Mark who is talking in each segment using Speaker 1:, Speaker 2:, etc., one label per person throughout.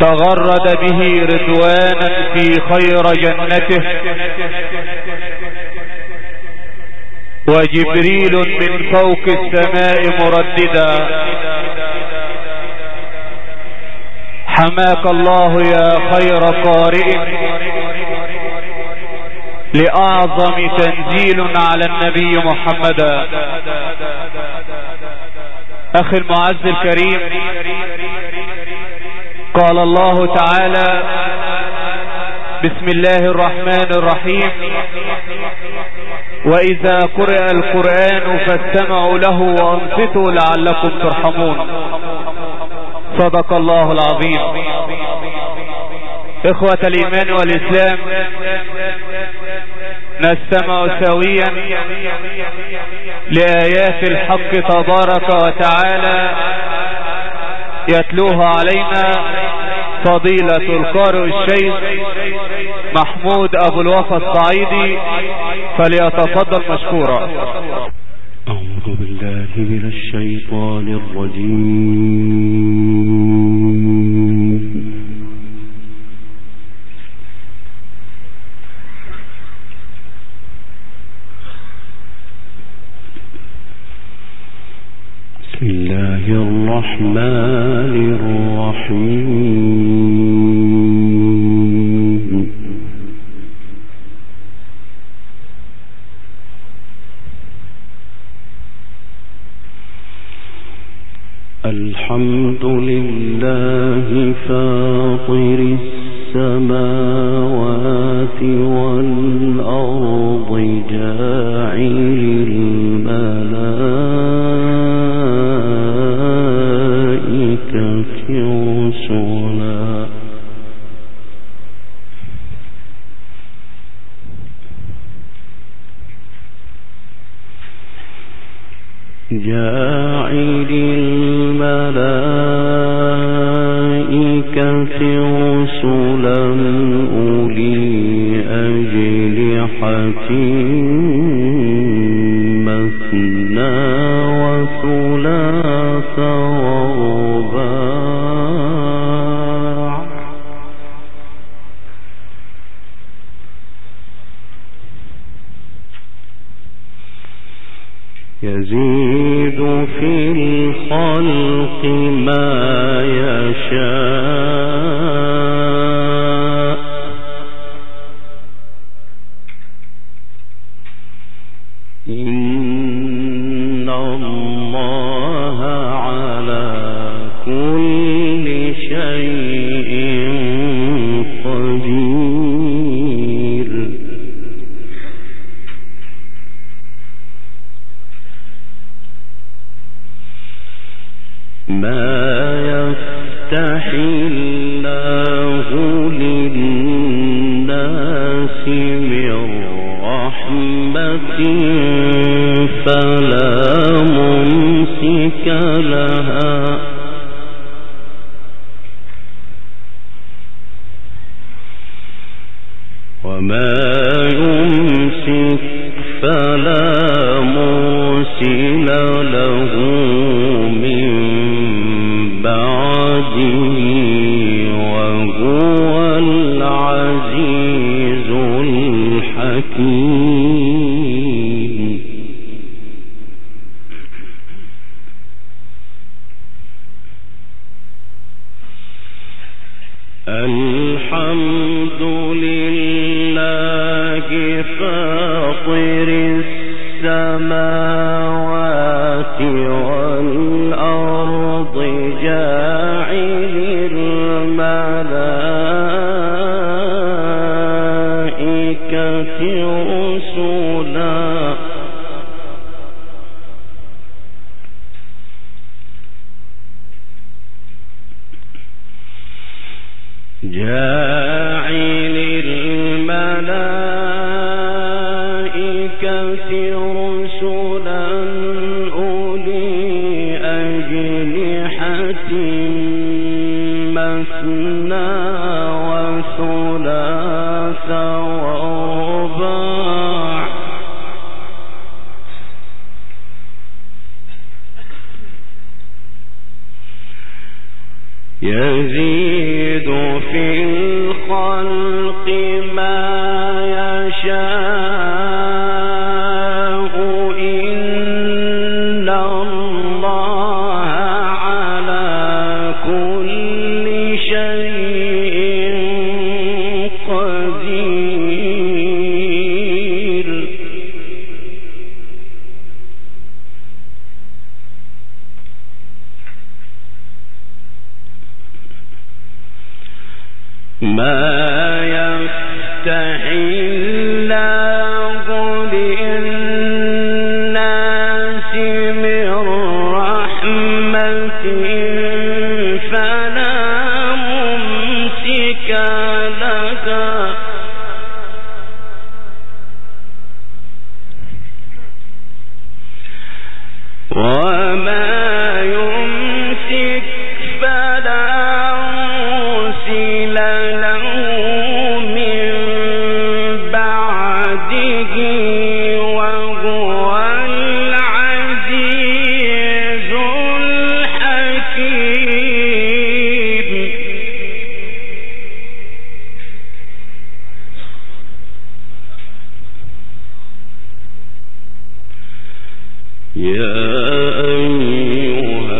Speaker 1: تغرد به رضوانا في خير جنته، وجبريل من فوق السماء مرددا. حماك الله يا خير قارئ لأعظم تنزيل على النبي محمدا. أخي المعز الكريم، قال الله تعالى: بسم الله الرحمن الرحيم: وإذا قرئ القرآن فاستمعوا له وأنصتوا لعلكم ترحمون. صدق الله العظيم. إخوة الإيمان والإسلام، نستمع سويا لآيات الحق تبارك وتعالى يتلوها علينا فضيلة القارئ الشيخ محمود أبو الوفا الصعيدي، فليتفضل مشكورا.
Speaker 2: أعوذ بالله من الشيطان الرجيم. بسم الله الرحمن الرحيم. الحمد لله فاطر السماوات والأرض جاعل الملائكة رسلا جاعل الملائكة رسلا أولي أجنحة مثنى وثلاث ورباع يزيد في الخلق ما يشاء إن الله على كل شيء قدير. ما يفتح الله للناس من رحمة فلا ممسك لها وما يمسك فلا مرسل له من بعده وهو العزيز الحكيم. الحمد لله فاطر السماوات والأرض جاعل الملائكة رسلا جاعل الملائكة رسلا أولي أجنحة مثنى وثلاث ورباع يزيد في الخلق ما يشاء إن الله على كل شيء قدير ما يفتح الله للناس من رحمة فلا ممسك لها وما يمسك فلا مرسل له من بعده وهو العزيز الحكيم يا أيها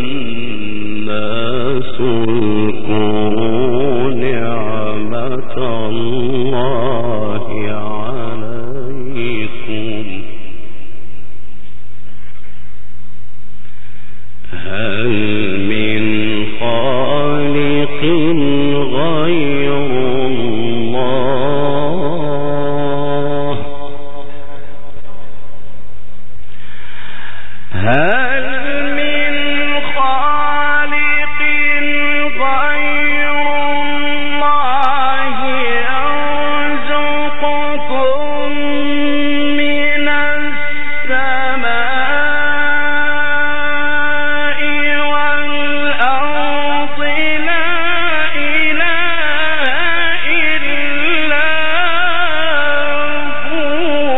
Speaker 2: الناس اذكروا نعمة الله عليكم هل من خالق غير الله هل من خالق غير الله يرزقكم من السماء والأرض لا إله إلا هو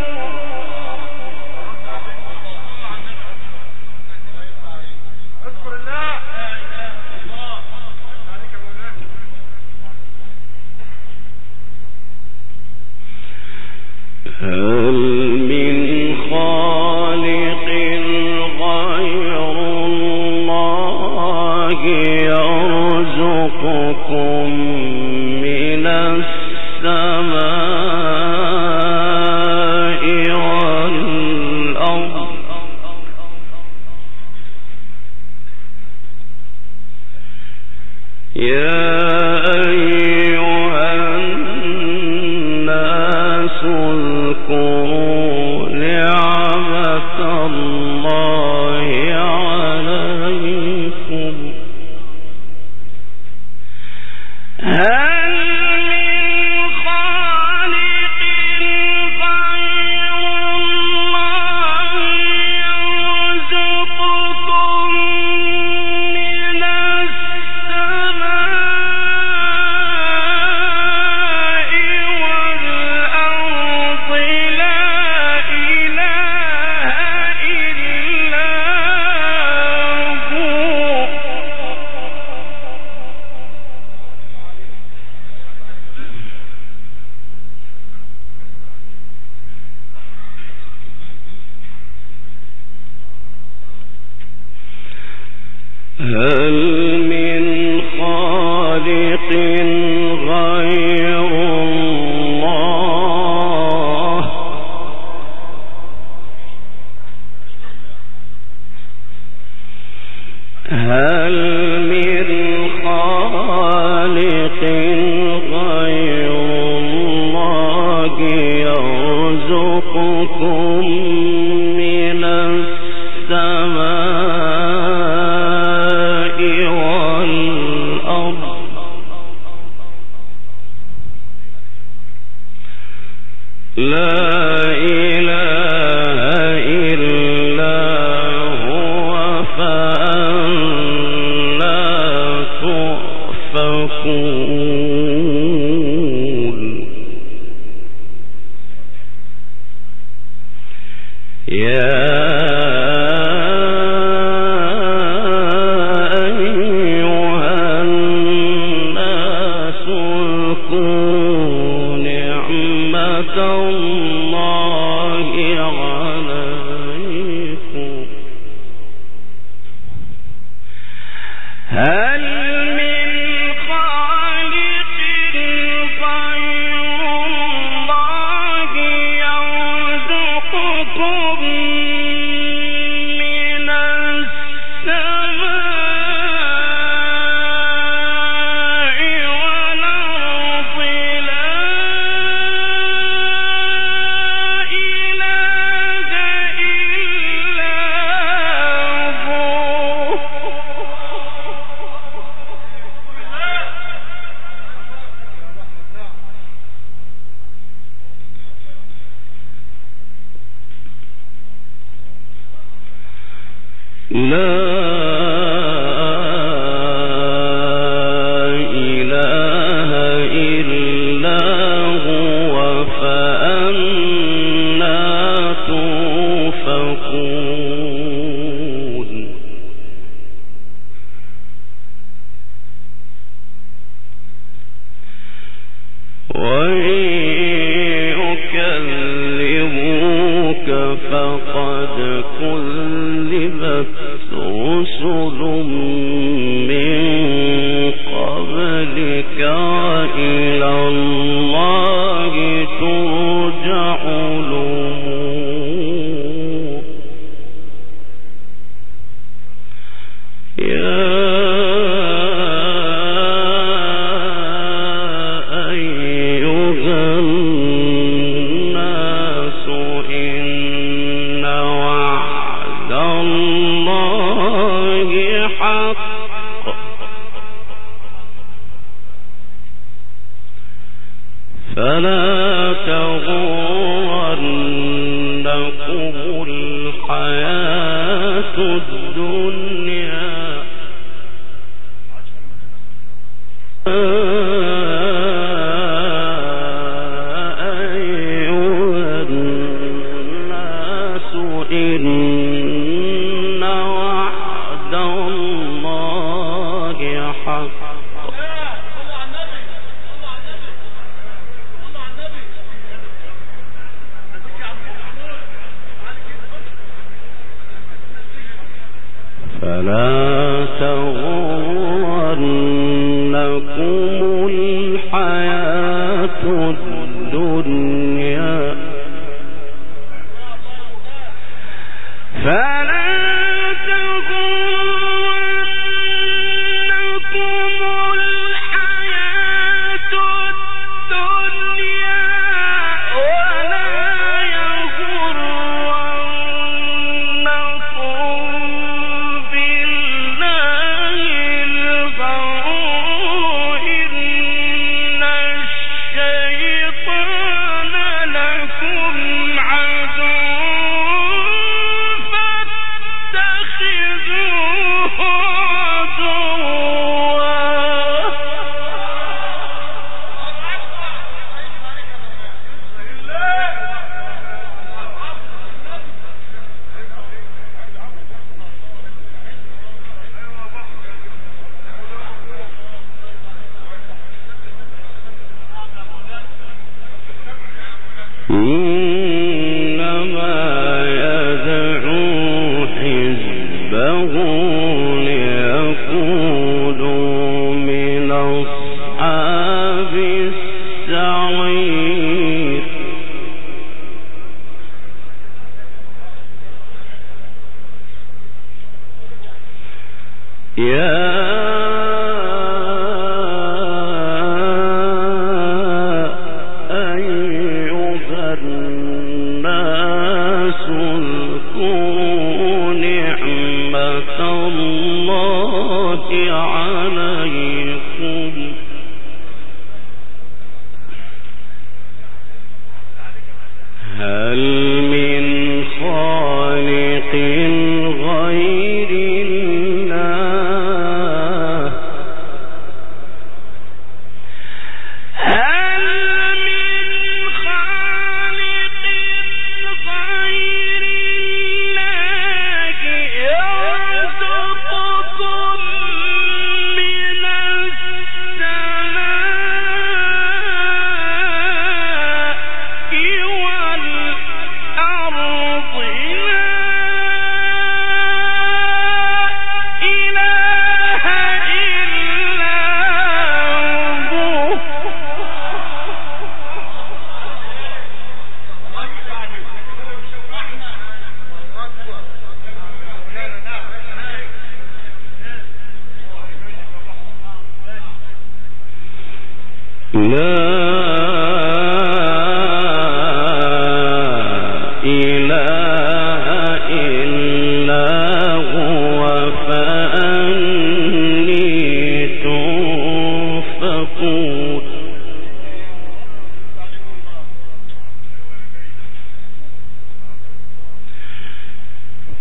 Speaker 2: هل من خالق غير الله يرزقكم من السماء والأرض يا أيها الناس اذكروا نعمة الله عليكم هل من خالق غير الله يرزقكم من السماء والأرض لا إله إلا هو هل من خالق غير الله هل من خالق غير الله يرزقكم من السماء والأرض لا إله إلا هو فأنا تؤفكون يا أيها فلا تغرنكم الحياة الدنيا أيها الناس إن وعد الله حق فلا تغرنكم الحياة الدنيا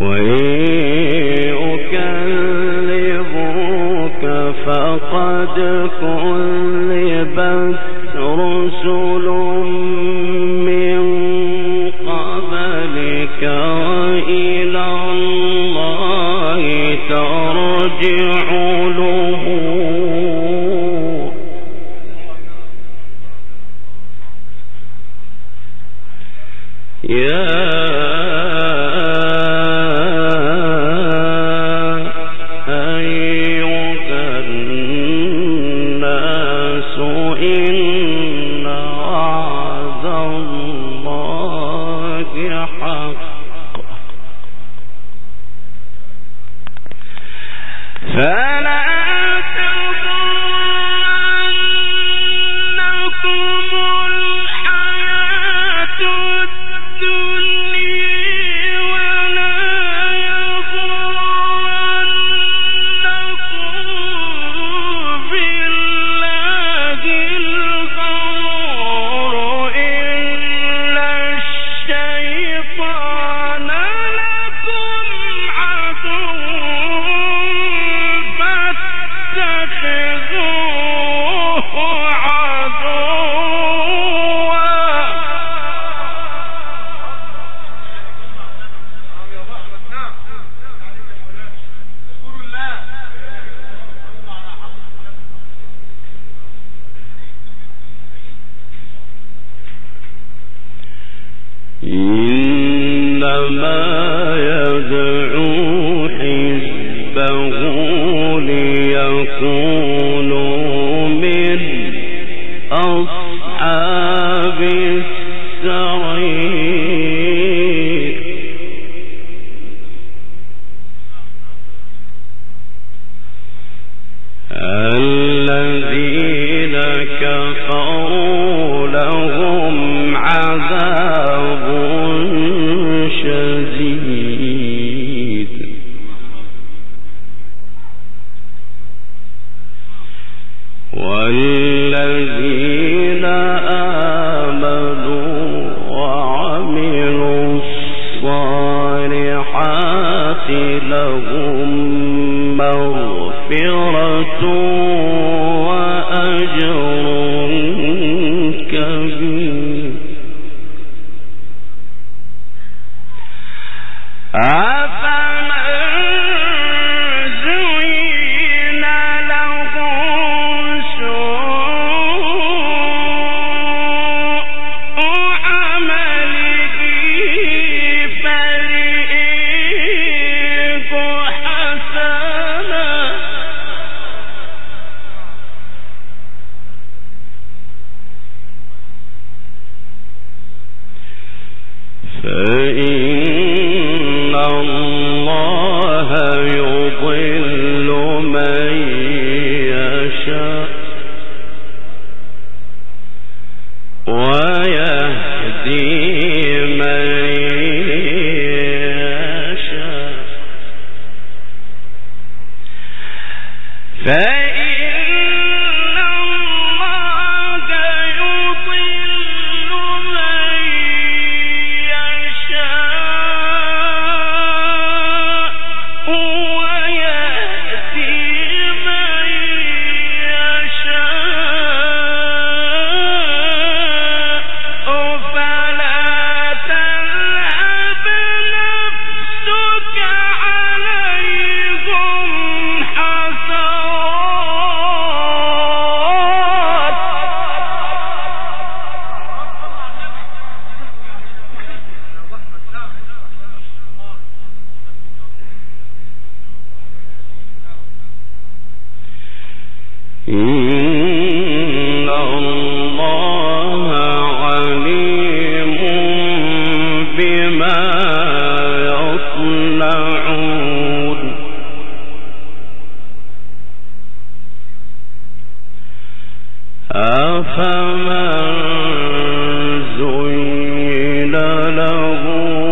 Speaker 2: يكذبوك فقد كذبت رسل من قبلك وإلى الله ترجع الأمور يا والذين آمنوا وعملوا الصالحات لهم مغفرة وأجر كبير. فإن الله يضل من يشاء ويهدي من يشاء. إن الله عليم بما يصنعون. أفمن زين له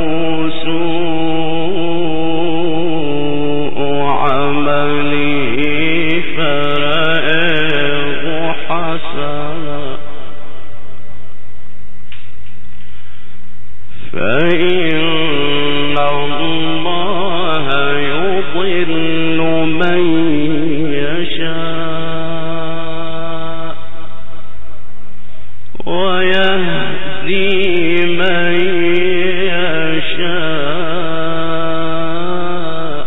Speaker 2: سوء عمله فرآه حسنا فإن الله يضل من يشاء ويهدي من يشاء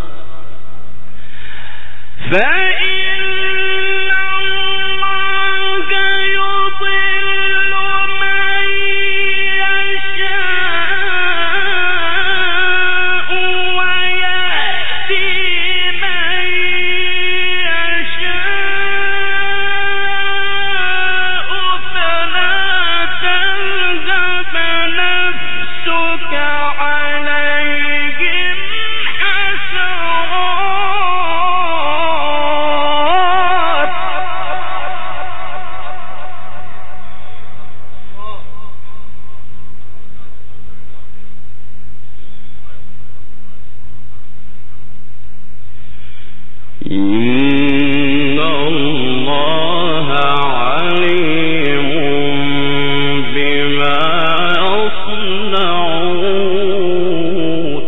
Speaker 2: فإن الله يضل من يشاء ويهدي من يشاء فلا تذهب نفسك عليهم حسرات إن الله عليم بما يصنعون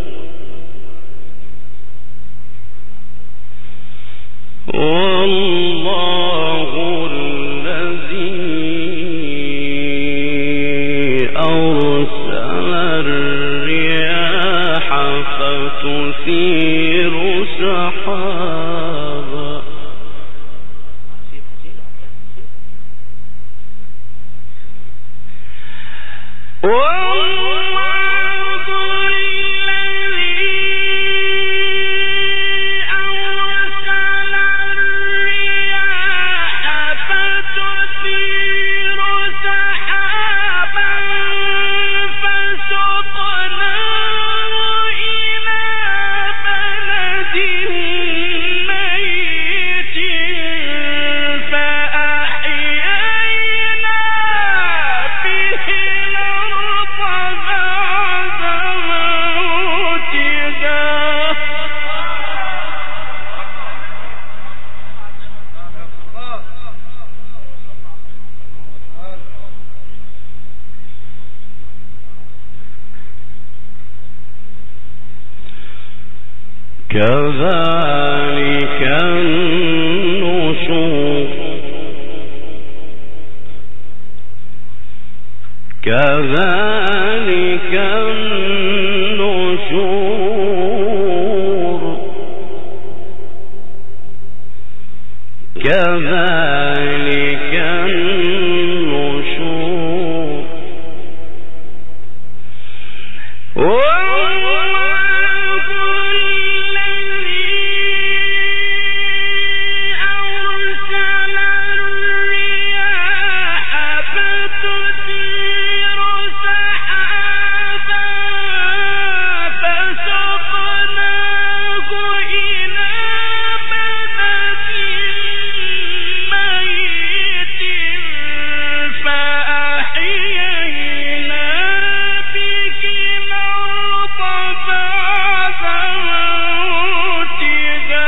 Speaker 2: والله الذي أرسل الرياح فتثير سحابا والله الذي أرسل الرياح فتثير سحابا فسقناه إلى بلد ميت فأحيينا به الأرض بعد موتها كذلك النشور كذلك النشور كذلك النشور والله الذي أرسل الرياح فتثير سحابا فسقناه إلى بلد ميت فأحيينا به الأرض بعد موتها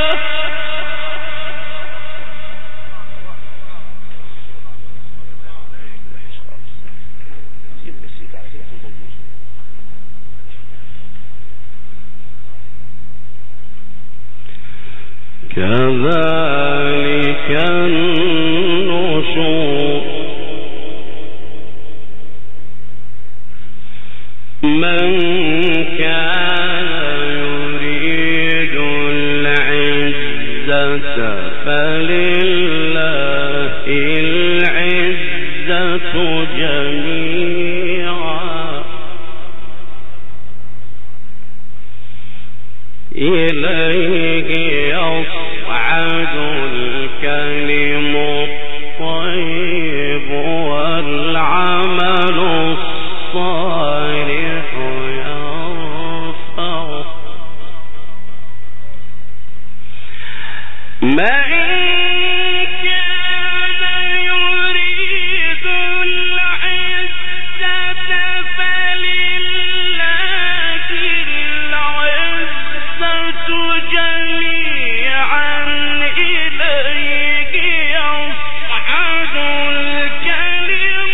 Speaker 2: كذلك النشور من كان يريد العزة فلله العزة جميعا إليه يصعد الكلم الطيب والعمل الصالح يرفعه من كان يريد العزة فلله العزة جميعا إليه يصعد الكلم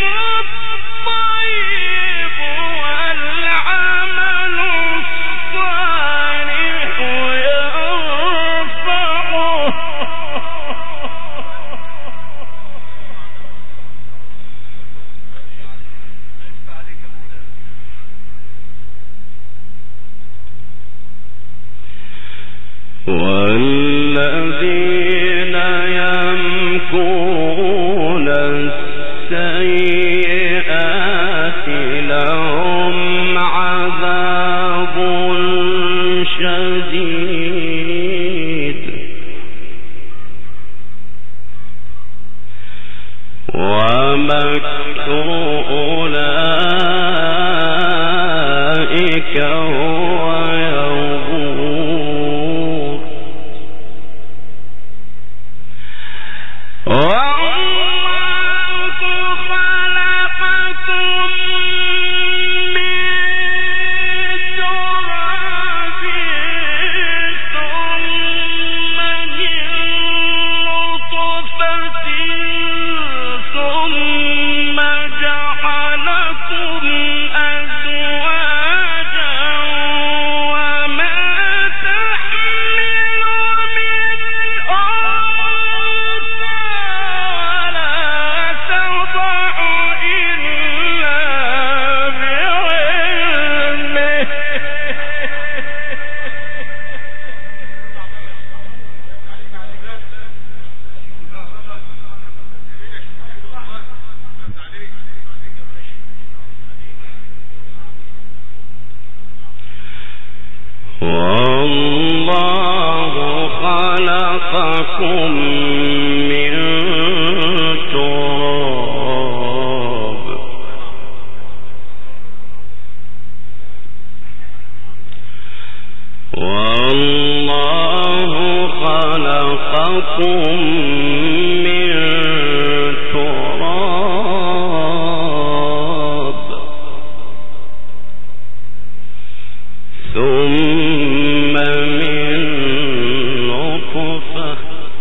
Speaker 2: الطيب والعمل الصالح والذين يمكرون السيئات لهم عذاب شديد ومكر أولئك هو يبور والله خلقكم من تراب والله خلقكم من تراب ثم من نطفة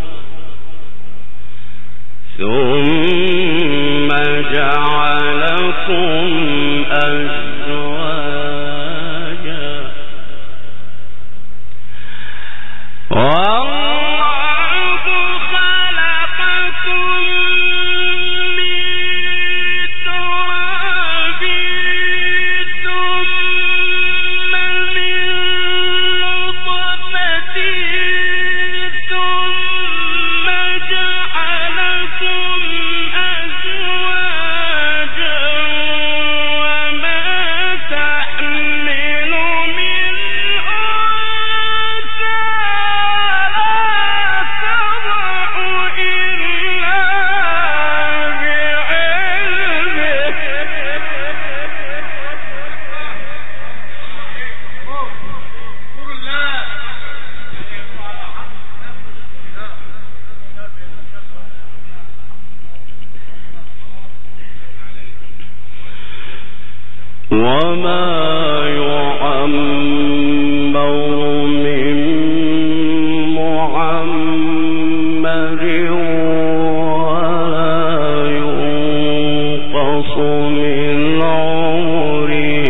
Speaker 2: ثم جعلكم أزواجا والله خلقكم من تراب ثم من نطفة ثم جعلكم أزواجا وما تحمل من أنثى وما يعمر من معمر ولا ينقص من عمره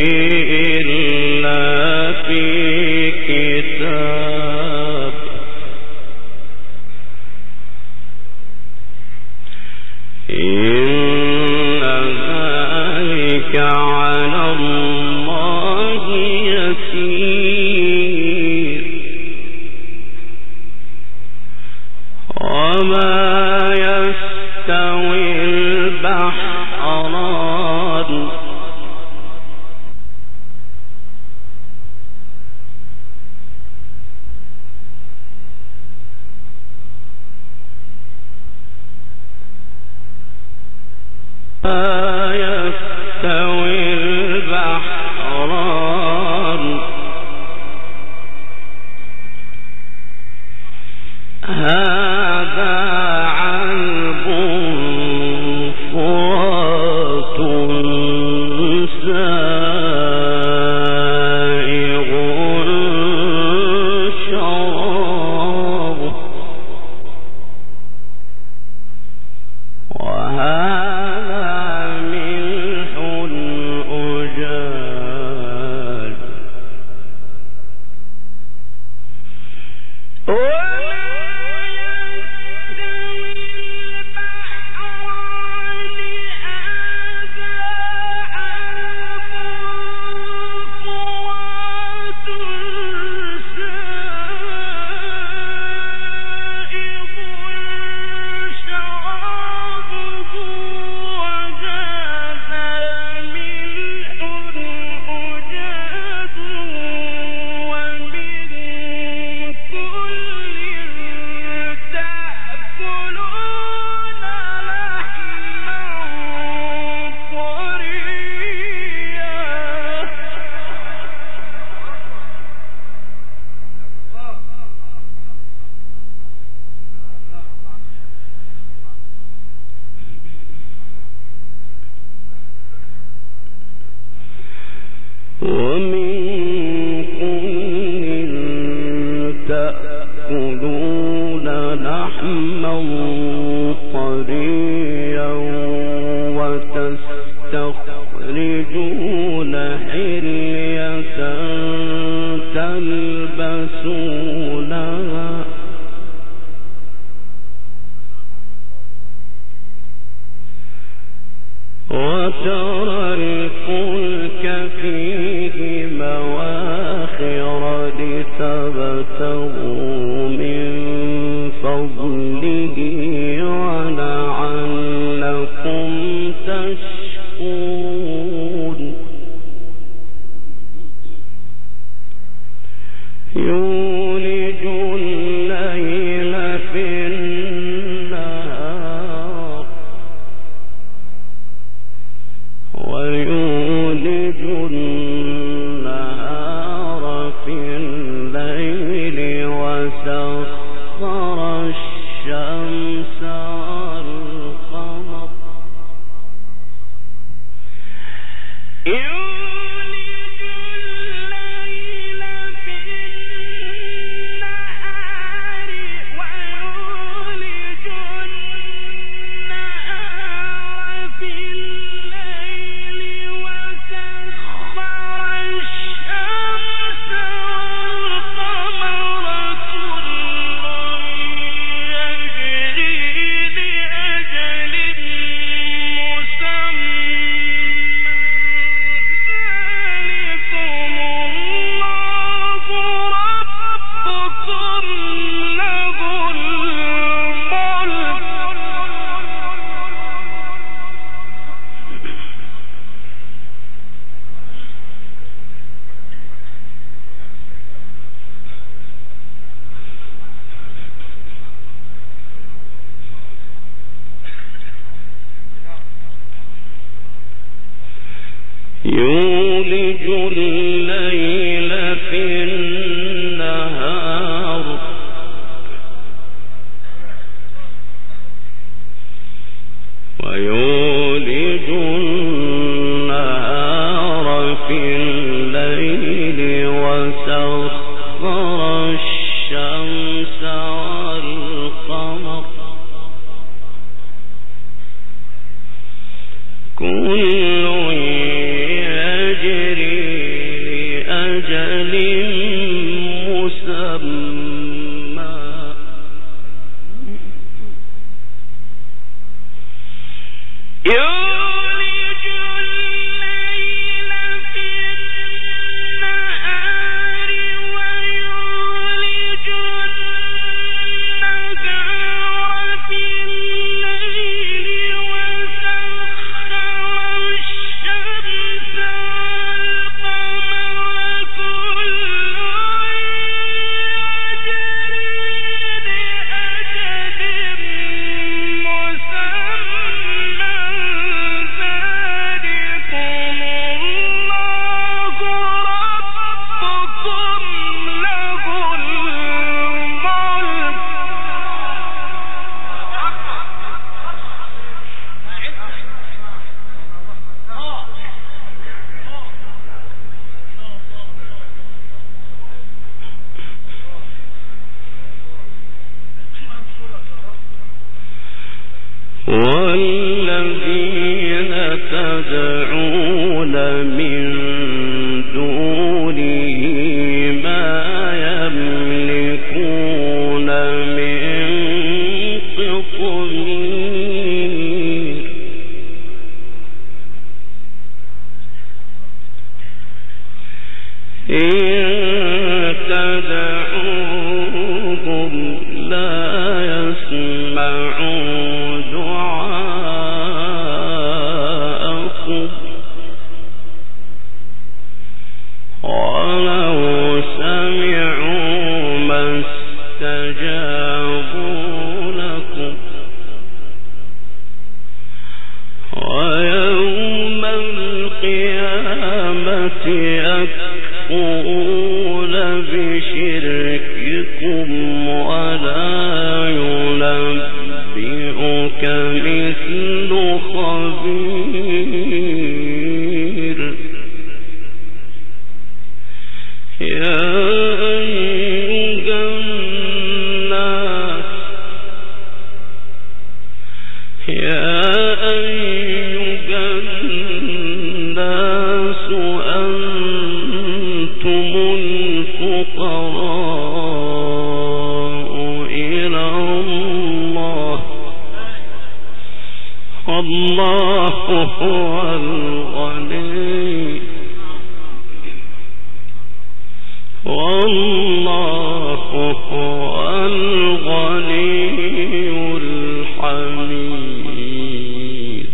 Speaker 2: إلا في كتاب إن ذلك على الله يسير وما يستوي البحران تأكلون لحما طريا وتستخرجون حلية تلبسونها وترى الفلك فيه مواخر لتبتغوا من فضله ولعلكم تشكرون يولج الليل في النهار ويولج النهار في الليل وسخر الشمس والقمر يولج الليل في النهار ويولج النهار في الليل وسخر الشمس والقمر كل يجري لأجل مسمى ذلكم الله ربكم له الملك يولج الليل في النهار ويولج النهار في الليل وسخر الشمس والقمر كل يجري لأجل مسمى يولج الليل في النهار ويولج النهار في الليل وسخر الشمس والقمر كل يجري لأجل مسمى ذلكم الله ربكم له الملك والذين تدعون من دونه ما يملكون من قطمير إن تدعوهم لا يسمعون دعاءكم ولو سمعوا ما استجابوا لكم ويوم القيامة يكفرون بشرككم ولا ينبئك مثل خبير يا أيها الفقراء إلى الله والله هو الغني والله هو الغني الحميد.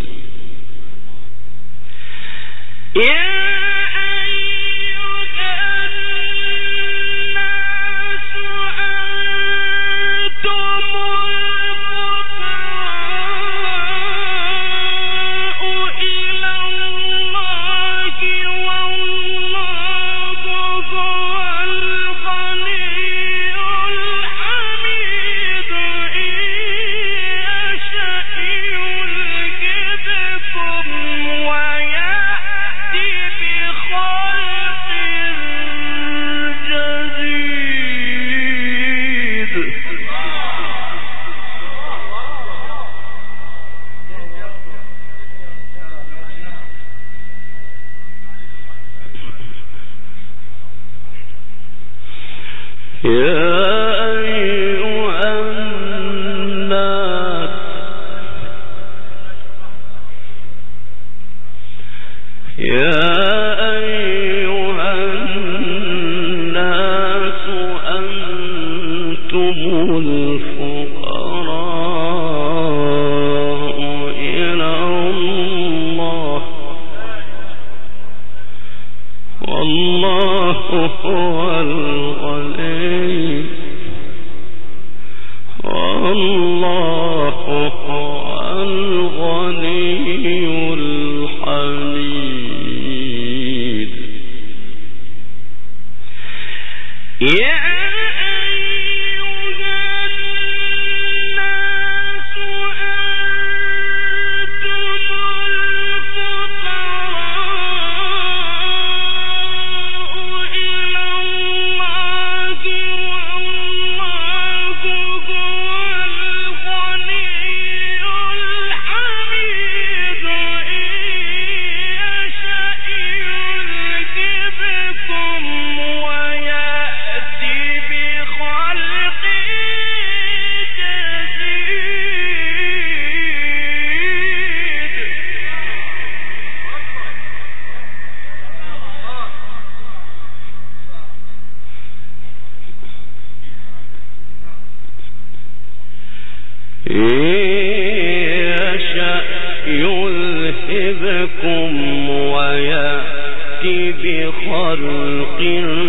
Speaker 2: بخلق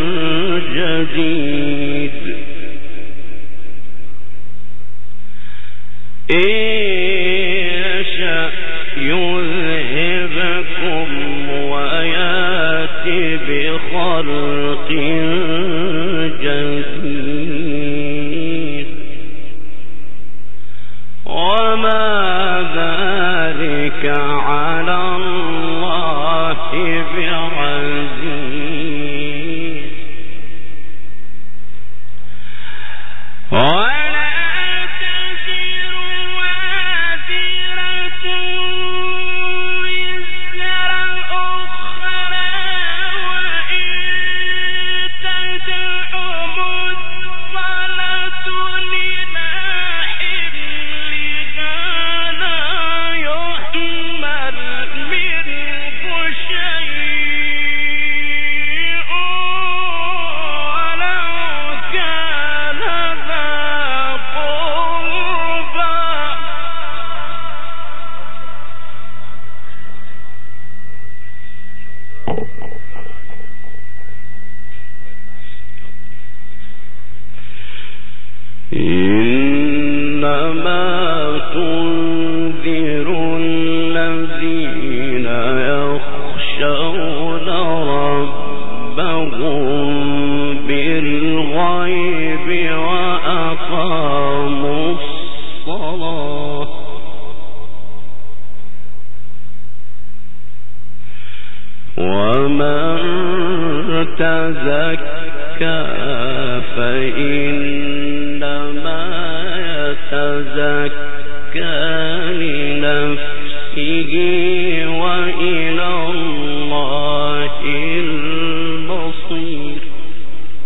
Speaker 2: جديد يشأ يذهبكم ويأتي بخلق جديد وما ذلك على الله بعزيز ومن تزكى فإنما يتزكى لنفسه وإلى الله المصير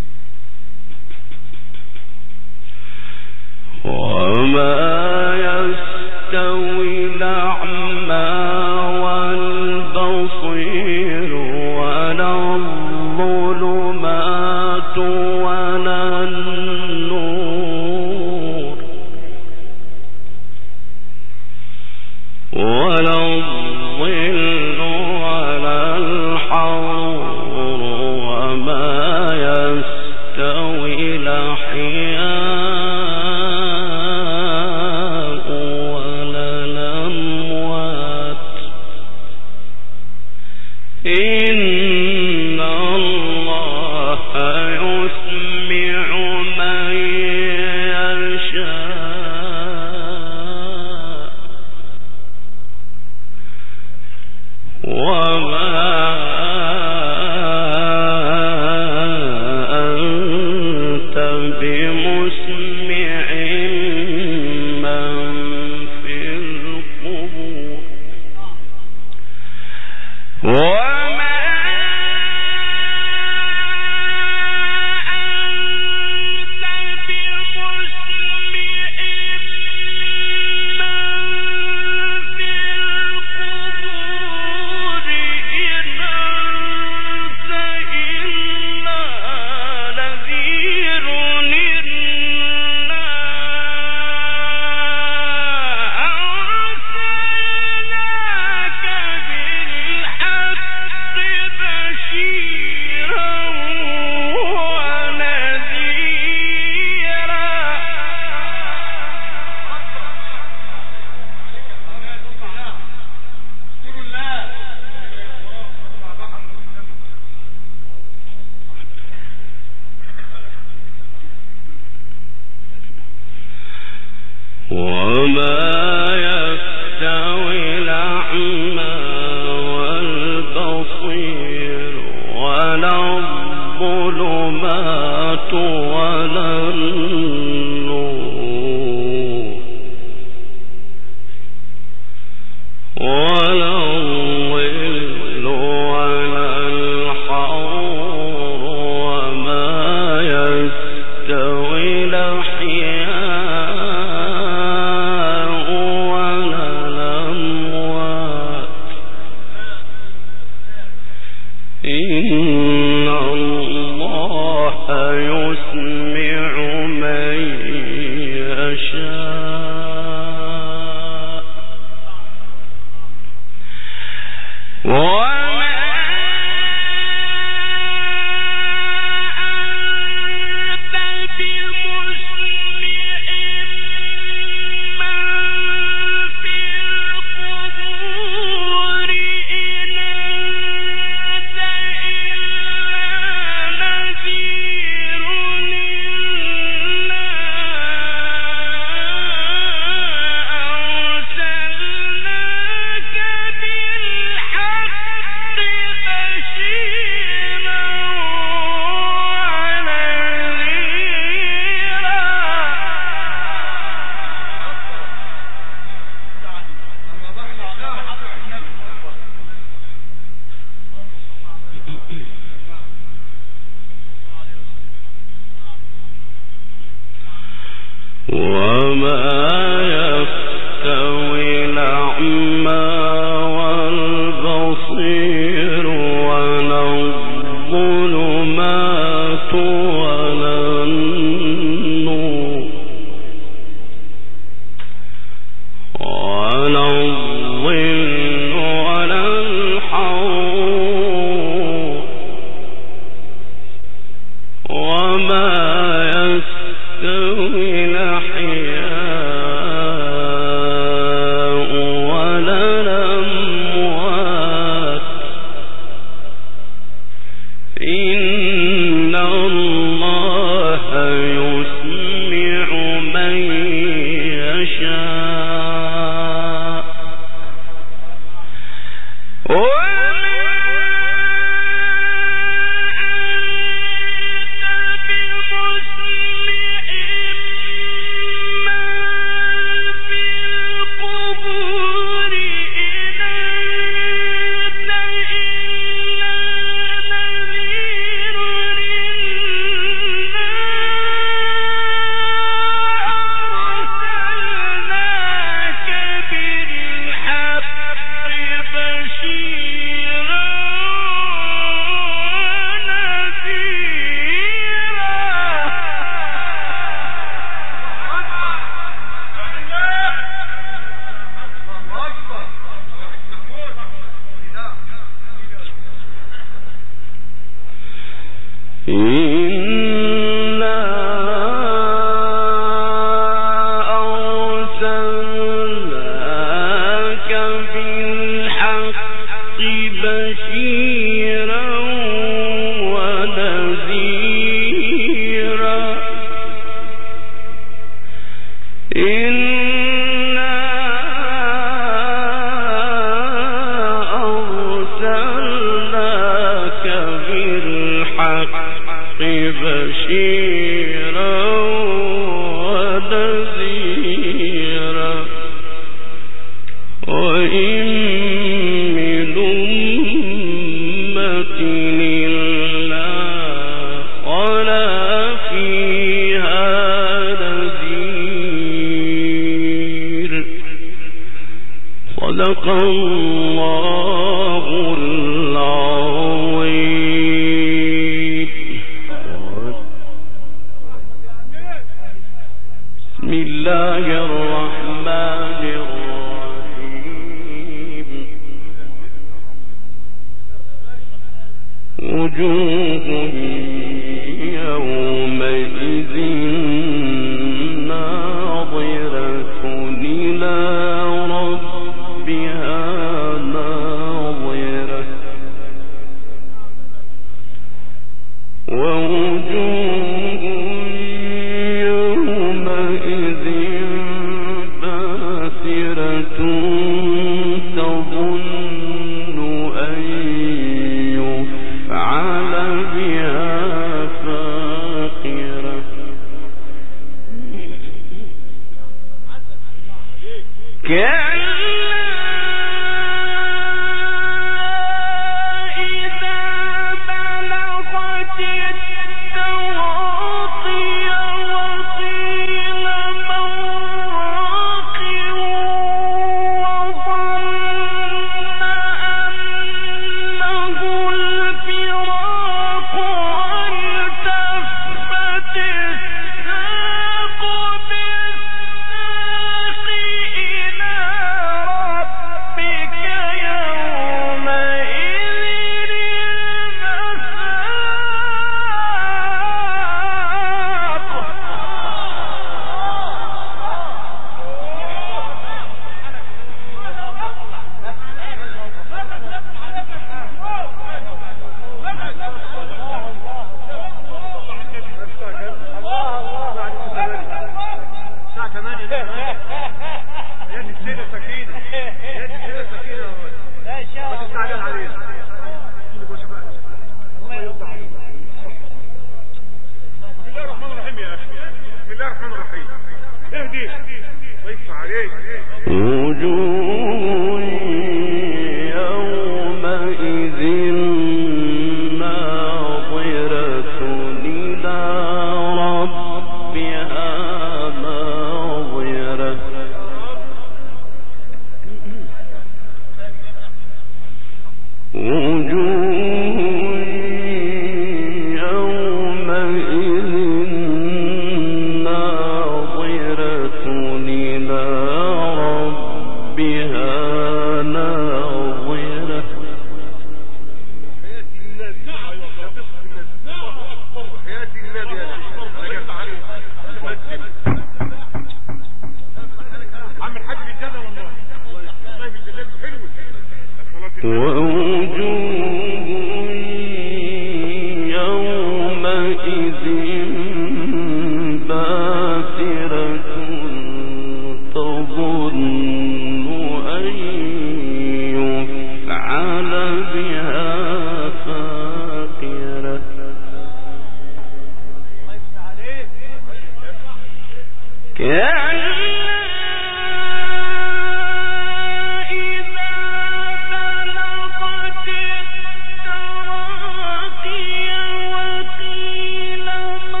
Speaker 3: وقيل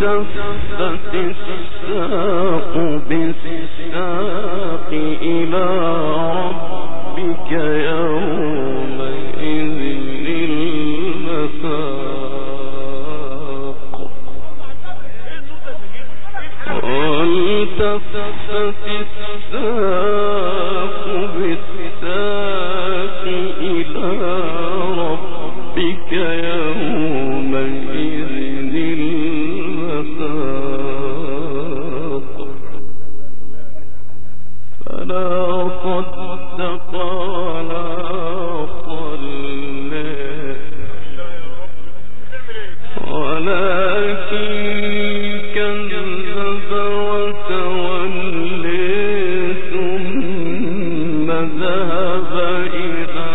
Speaker 2: والتفت الساق بالساق إلى ربك يومئذ المساق والتفت الساق بالساق إلى ربك يومئذ المساق فلا صدق ولا صلى ولكن كذب وتولى ثم ذهب إلى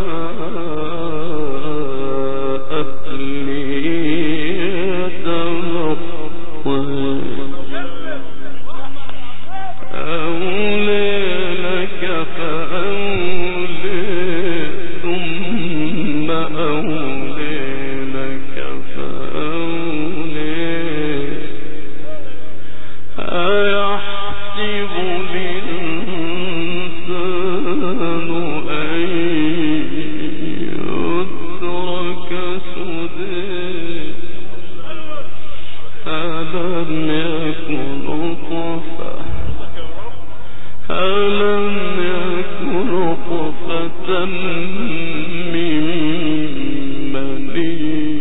Speaker 2: أهله يتمطى أولى لك فأولى ثم أولى لك فأولى أيحسب الإنسان أن يترك سدى ألم يكن نطفة من مني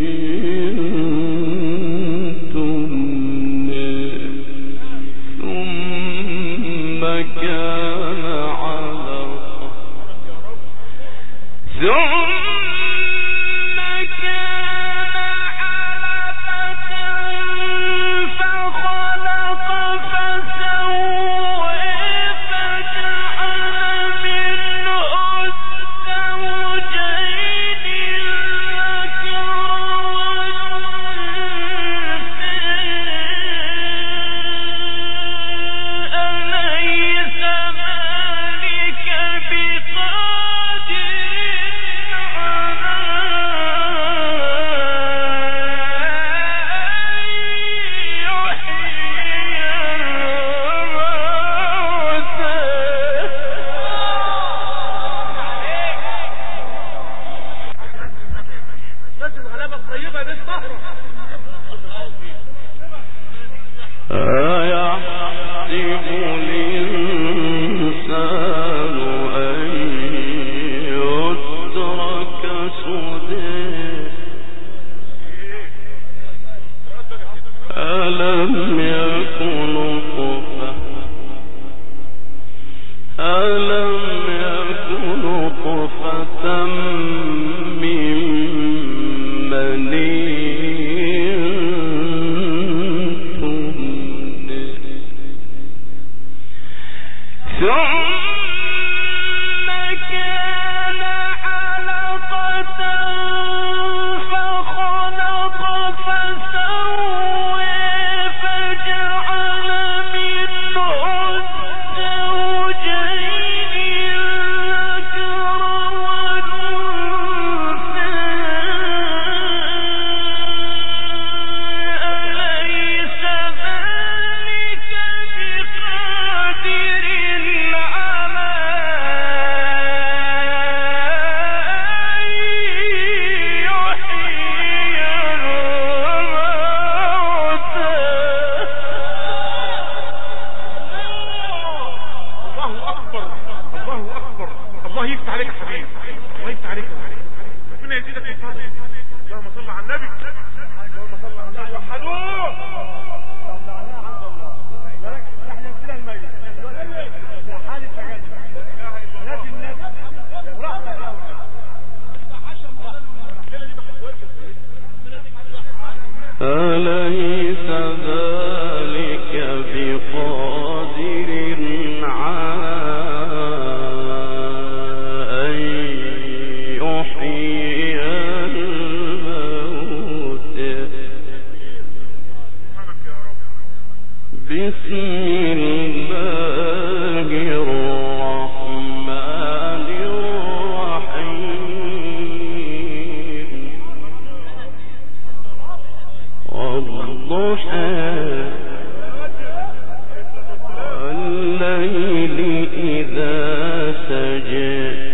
Speaker 2: تمنى ثم كان علقة أليس ذلك بقادر على أن يحيي الموتى سجى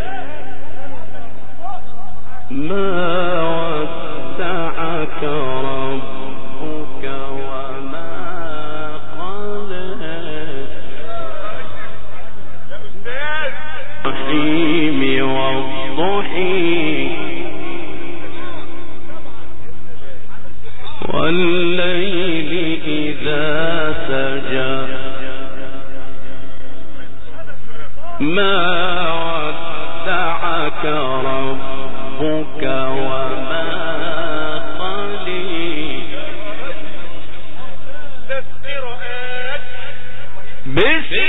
Speaker 2: ما ودعك ربك وما قلى الرحيم والضحى والليل إذا سجى ما ودعك ربك وما قلى بسم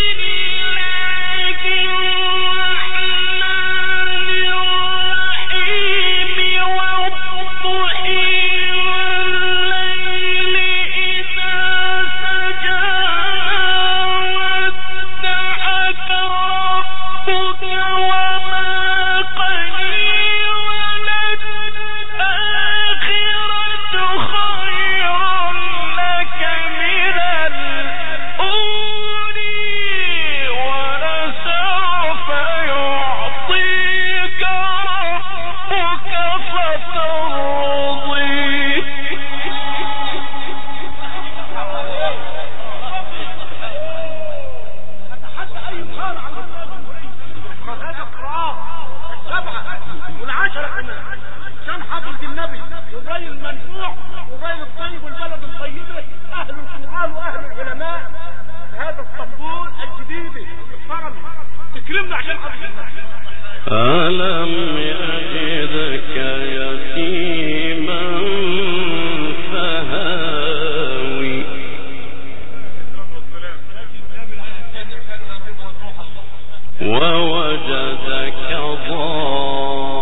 Speaker 2: ألم يجدك يتيما فهاوي ووجدك ضالا